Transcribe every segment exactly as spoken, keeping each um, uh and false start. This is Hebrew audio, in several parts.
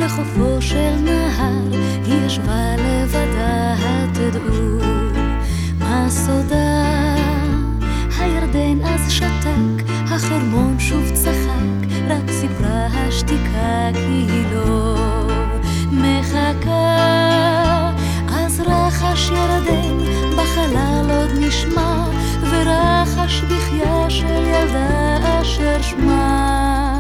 לחופו של נהר היא ישבה לבדה, תדעו מה סודה. הירדן אז שתק, החרמון שוב צחק, רק סיפרה השתיקה כי היא לא מחכה. אז רחש ירדן בחלל עוד נשמע, ורחש בחייה של ילדה אשר שמה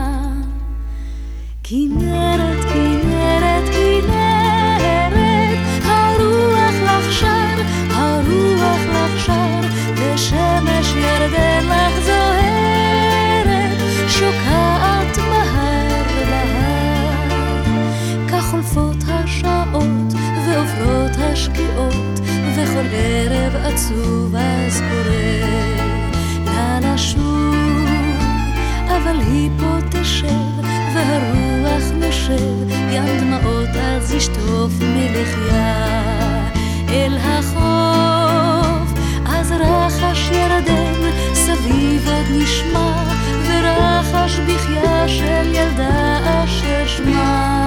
כנרת, כנרת, כנרת, הרוח לך שר, הרוח לך שר, ושמש ירדן לך זוהרת, שוקעת מהר להר. כך חולפות השעות ועוברות השקיעות, וכל ערב עצוב אז קורא לה לשוב, אבל היא פה תשב והרוח נושב, ים דמעות אז ישטוף מלחייה אל החוף. אז רחש ירדן סביב עוד נשמע, ורחש בחייה של ילדה אשר שמה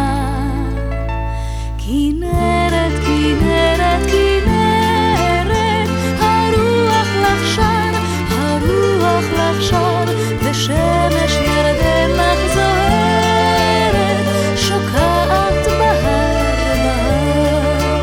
כנרת, כנרת, כנרת, הרוח לך שר, הרוח לך שר, ושמש ירדן לך זוהרת, שוקעת בהר בהר.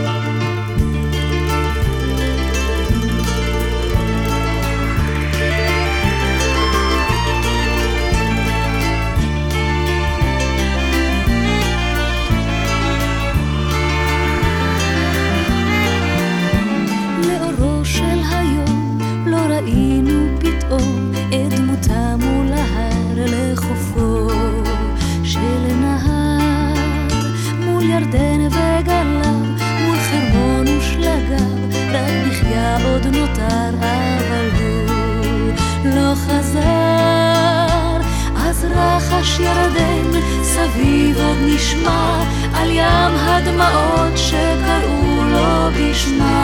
לאורו של היום לא ראינו פתאום את דמותה מול ההר, לחופו של נהר, מול ירדן וגליו, מול חרמון ושלגיו, רק בחייה עוד נותר, אבל הוא לא חזר. אז רחש ירדן סביב עוד נשמע, על ים הדמעות שקראו לו בשמה